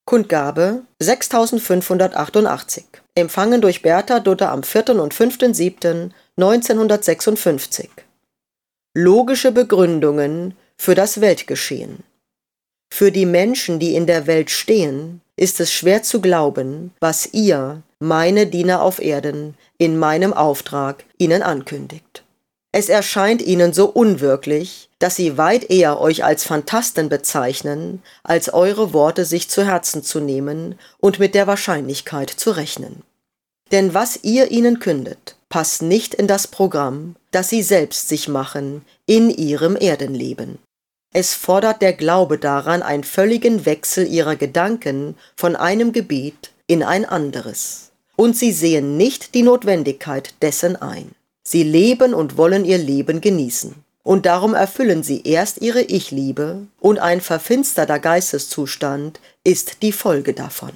Kundgabe 6588. Empfangen durch Bertha Dutta am 4. und 5.7.1956. Logische Begründungen für das Weltgeschehen. Für die Menschen, die in der Welt stehen, ist es schwer zu glauben, was ihr, meine Diener auf Erden, in meinem Auftrag ihnen ankündigt. Es erscheint ihnen so unwirklich, dass sie weit eher euch als Phantasten bezeichnen, als eure Worte sich zu Herzen zu nehmen und mit der Wahrscheinlichkeit zu rechnen. Denn was ihr ihnen kündet, passt nicht in das Programm, das sie selbst sich machen in ihrem Erdenleben. Es fordert der Glaube daran einen völligen Wechsel ihrer Gedanken von einem Gebiet in ein anderes. Und sie sehen nicht die Notwendigkeit dessen ein. Sie leben und wollen ihr Leben genießen. Und darum erfüllen sie erst ihre Ich-Liebe, und ein verfinsterter Geisteszustand ist die Folge davon.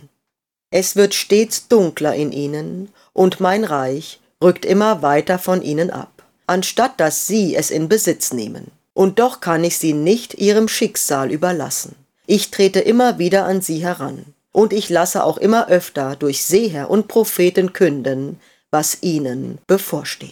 Es wird stets dunkler in ihnen, und mein Reich rückt immer weiter von ihnen ab, anstatt dass sie es in Besitz nehmen. Und doch kann ich sie nicht ihrem Schicksal überlassen. Ich trete immer wieder an sie heran, und ich lasse auch immer öfter durch Seher und Propheten künden, was ihnen bevorsteht.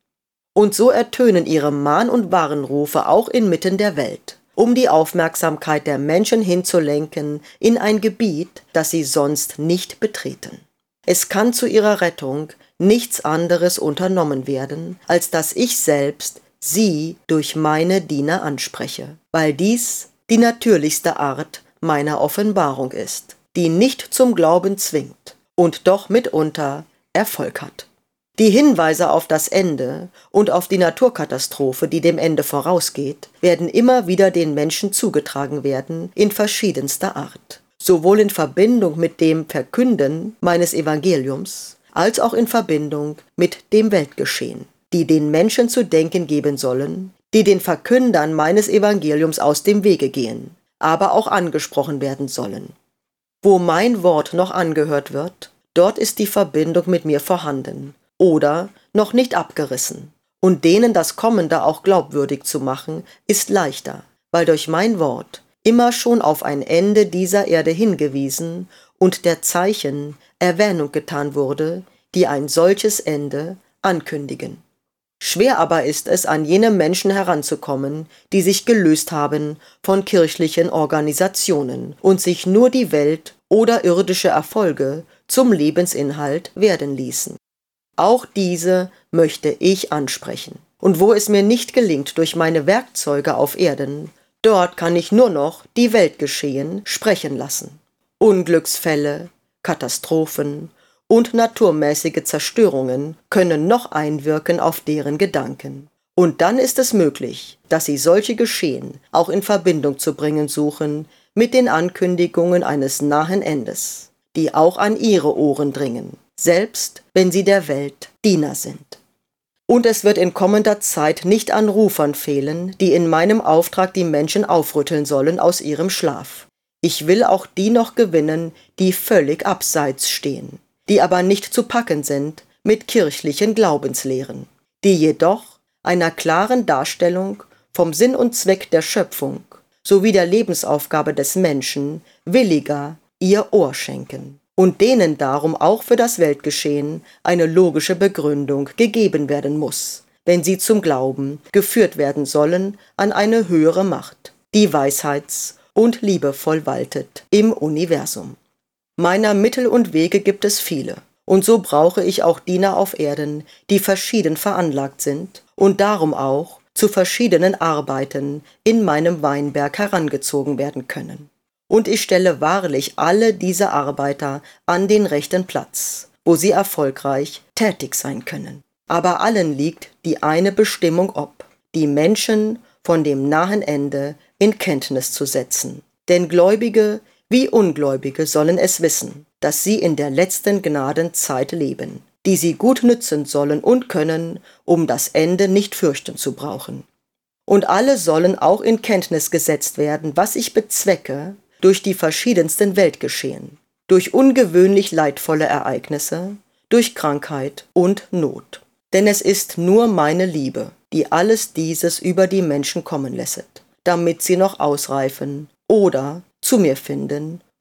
Und so ertönen ihre Mahn- und Warnrufe auch inmitten der Welt, um die Aufmerksamkeit der Menschen hinzulenken in ein Gebiet, das sie sonst nicht betreten. Es kann zu ihrer Rettung nichts anderes unternommen werden, als dass ich selbst sie durch meine Diener anspreche, weil dies die natürlichste Art meiner Offenbarung ist, die nicht zum Glauben zwingt und doch mitunter Erfolg hat. Die Hinweise auf das Ende und auf die Naturkatastrophe, die dem Ende vorausgeht, werden immer wieder den Menschen zugetragen werden in verschiedenster Art, sowohl in Verbindung mit dem Verkünden meines Evangeliums, als auch in Verbindung mit dem Weltgeschehen, die den Menschen zu denken geben sollen, die den Verkündern meines Evangeliums aus dem Wege gehen, aber auch angesprochen werden sollen. Wo mein Wort noch angehört wird, dort ist die Verbindung mit mir vorhanden oder noch nicht abgerissen. Und denen das Kommende auch glaubwürdig zu machen, ist leichter, weil durch mein Wort immer schon auf ein Ende dieser Erde hingewiesen und der Zeichen Erwähnung getan wurde, die ein solches Ende ankündigen. Schwer aber ist es, an jene Menschen heranzukommen, die sich gelöst haben von kirchlichen Organisationen und sich nur die Welt oder irdische Erfolge zum Lebensinhalt werden ließen. Auch diese möchte ich ansprechen. Und wo es mir nicht gelingt durch meine Werkzeuge auf Erden, dort kann ich nur noch die Weltgeschehen sprechen lassen. Unglücksfälle, Katastrophen und naturmäßige Zerstörungen können noch einwirken auf deren Gedanken. Und dann ist es möglich, dass sie solche Geschehen auch in Verbindung zu bringen suchen mit den Ankündigungen eines nahen Endes, die auch an ihre Ohren dringen, selbst wenn sie der Welt Diener sind. Und es wird in kommender Zeit nicht an Rufern fehlen, die in meinem Auftrag die Menschen aufrütteln sollen aus ihrem Schlaf. Ich will auch die noch gewinnen, die völlig abseits stehen, die aber nicht zu packen sind mit kirchlichen Glaubenslehren, die jedoch einer klaren Darstellung vom Sinn und Zweck der Schöpfung sowie der Lebensaufgabe des Menschen williger ihr Ohr schenken und denen darum auch für das Weltgeschehen eine logische Begründung gegeben werden muss, wenn sie zum Glauben geführt werden sollen an eine höhere Macht, die weisheits- und liebevoll waltet im Universum. Meiner Mittel und Wege gibt es viele, und so brauche ich auch Diener auf Erden, die verschieden veranlagt sind und darum auch zu verschiedenen Arbeiten in meinem Weinberg herangezogen werden können. Und ich stelle wahrlich alle diese Arbeiter an den rechten Platz, wo sie erfolgreich tätig sein können. Aber allen liegt die eine Bestimmung ob, die Menschen von dem nahen Ende in Kenntnis zu setzen. Denn Gläubige wie Ungläubige sollen es wissen, dass sie in der letzten Gnadenzeit leben, die sie gut nützen sollen und können, um das Ende nicht fürchten zu brauchen. Und alle sollen auch in Kenntnis gesetzt werden, was ich bezwecke durch die verschiedensten Weltgeschehen, durch ungewöhnlich leidvolle Ereignisse, durch Krankheit und Not. Denn es ist nur meine Liebe, die alles dieses über die Menschen kommen lässet, damit sie noch ausreifen oder zu mir finden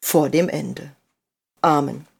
vor dem Ende. Amen.